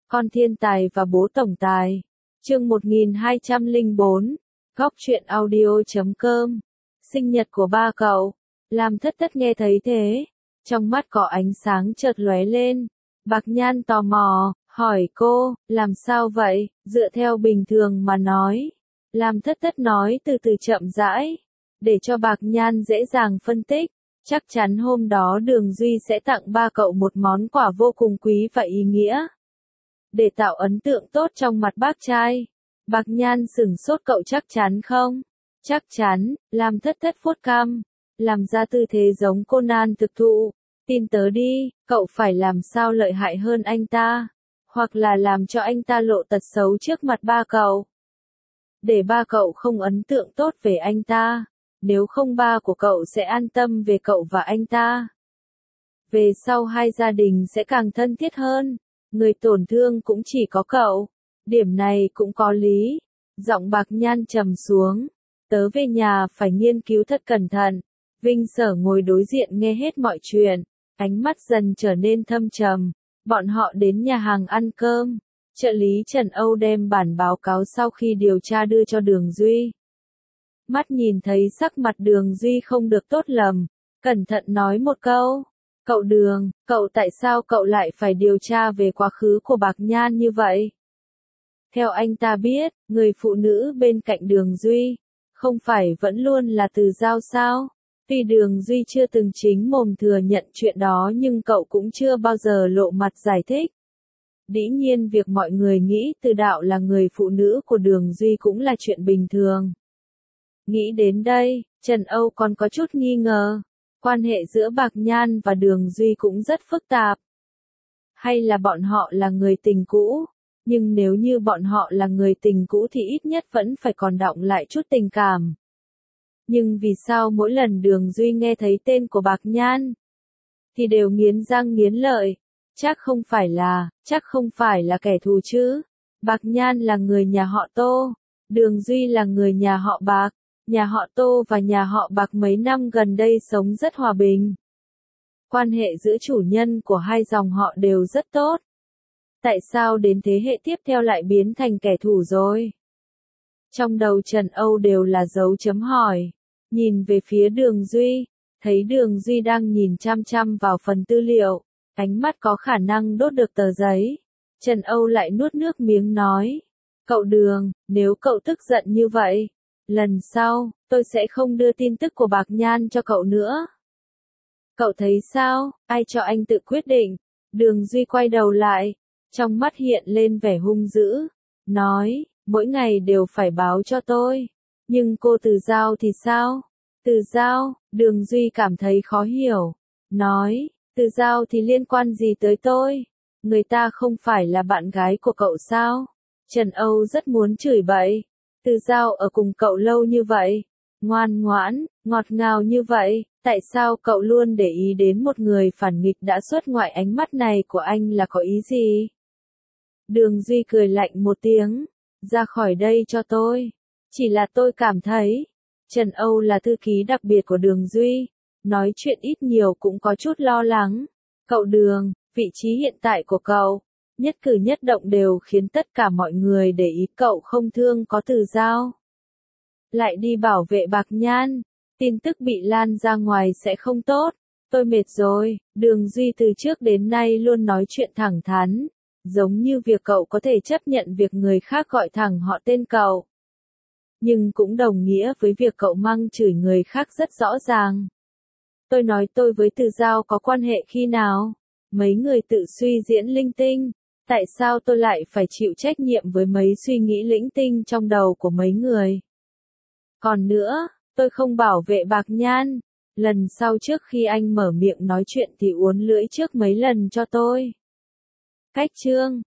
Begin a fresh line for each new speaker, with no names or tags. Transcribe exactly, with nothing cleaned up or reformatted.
Con thiên tài và bố tổng tài. Chương một nghìn hai trăm lẻ bốn. Góc truyện audio chấm com. Sinh nhật của ba cậu. Lam Thất Thất nghe thấy thế, trong mắt có ánh sáng chợt lóe lên. Bạc Nhan tò mò, hỏi cô, làm sao vậy? Dựa theo bình thường mà nói. Lam Thất Thất nói từ từ chậm rãi, để cho Bạc Nhan dễ dàng phân tích. Chắc chắn hôm đó Đường Duy sẽ tặng ba cậu một món quà vô cùng quý và ý nghĩa, để tạo ấn tượng tốt trong mặt bác trai. Bạc Nhan sửng sốt, cậu chắc chắn không? Chắc chắn. Lam Thất Thất vuốt cằm, làm ra tư thế giống Conan thực thụ. Tin tớ đi, cậu phải làm sao lợi hại hơn anh ta, hoặc là làm cho anh ta lộ tật xấu trước mặt ba cậu, để ba cậu không ấn tượng tốt về anh ta. Nếu không ba của cậu sẽ an tâm về cậu và anh ta. Về sau hai gia đình sẽ càng thân thiết hơn. Người tổn thương cũng chỉ có cậu. Điểm này cũng có lý. Giọng Bạc Nhan trầm xuống. Tớ về nhà phải nghiên cứu thật cẩn thận. Vinh Sở ngồi đối diện nghe hết mọi chuyện. Ánh mắt dần trở nên thâm trầm. Bọn họ đến nhà hàng ăn cơm. Trợ lý Trần Âu đem bản báo cáo sau khi điều tra đưa cho Đường Duy. Mắt nhìn thấy sắc mặt Đường Duy không được tốt lắm, cẩn thận nói một câu. Cậu Đường, cậu tại sao cậu lại phải điều tra về quá khứ của Bạc Nhan như vậy? Theo anh ta biết, người phụ nữ bên cạnh Đường Duy, không phải vẫn luôn là Từ Giao sao? Tuy Đường Duy chưa từng chính mồm thừa nhận chuyện đó nhưng cậu cũng chưa bao giờ lộ mặt giải thích. Dĩ nhiên việc mọi người nghĩ Từ Đạo là người phụ nữ của Đường Duy cũng là chuyện bình thường. Nghĩ đến đây, Trần Âu còn có chút nghi ngờ. Quan hệ giữa Bạc Nhan và Đường Duy cũng rất phức tạp. Hay là bọn họ là người tình cũ? Nhưng nếu như bọn họ là người tình cũ thì ít nhất vẫn phải còn đọng lại chút tình cảm. Nhưng vì sao mỗi lần Đường Duy nghe thấy tên của Bạc Nhan thì đều nghiến răng nghiến lợi? Chắc không phải là, chắc không phải là kẻ thù chứ? Bạc Nhan là người nhà họ Tô, Đường Duy là người nhà họ Bạc. Nhà họ Tô và nhà họ Bạc mấy năm gần đây sống rất hòa bình. Quan hệ giữa chủ nhân của hai dòng họ đều rất tốt. Tại sao đến thế hệ tiếp theo lại biến thành kẻ thù rồi? Trong đầu Trần Âu đều là dấu chấm hỏi. Nhìn về phía Đường Duy, thấy Đường Duy đang nhìn chăm chăm vào phần tư liệu, ánh mắt có khả năng đốt được tờ giấy. Trần Âu lại nuốt nước miếng nói. Cậu Đường, nếu cậu tức giận như vậy, lần sau, tôi sẽ không đưa tin tức của Bạc Nhan cho cậu nữa. Cậu thấy sao, ai cho anh tự quyết định? Đường Duy quay đầu lại, trong mắt hiện lên vẻ hung dữ, nói, mỗi ngày đều phải báo cho tôi. Nhưng cô Từ Giao thì sao? Từ Giao, Đường Duy cảm thấy khó hiểu, nói, Từ Giao thì liên quan gì tới tôi? Người ta không phải là bạn gái của cậu sao? Trần Âu rất muốn chửi bậy. Từ Giao ở cùng cậu lâu như vậy, ngoan ngoãn, ngọt ngào như vậy, tại sao cậu luôn để ý đến một người phản nghịch đã xuất ngoại? Ánh mắt này của anh là có ý gì? Đường Duy cười lạnh một tiếng, ra khỏi đây cho tôi. Chỉ là tôi cảm thấy, Trần Âu là thư ký đặc biệt của Đường Duy, nói chuyện ít nhiều cũng có chút lo lắng. Cậu Đường, vị trí hiện tại của cậu, nhất cử nhất động đều khiến tất cả mọi người để ý, cậu không thương có Từ Giao, lại đi bảo vệ Bạc Nhan, tin tức bị lan ra ngoài sẽ không tốt. Tôi mệt rồi. Đường Duy từ trước đến nay luôn nói chuyện thẳng thắn, giống như việc cậu có thể chấp nhận việc người khác gọi thẳng họ tên cậu, nhưng cũng đồng nghĩa với việc cậu mắng chửi người khác rất rõ ràng. Tôi nói tôi với Từ Giao có quan hệ khi nào? Mấy người tự suy diễn linh tinh. Tại sao tôi lại phải chịu trách nhiệm với mấy suy nghĩ lĩnh tinh trong đầu của mấy người? Còn nữa, tôi không bảo vệ Bạc Nhan. Lần sau trước khi anh mở miệng nói chuyện thì uốn lưỡi trước mấy lần cho tôi. Cách chương.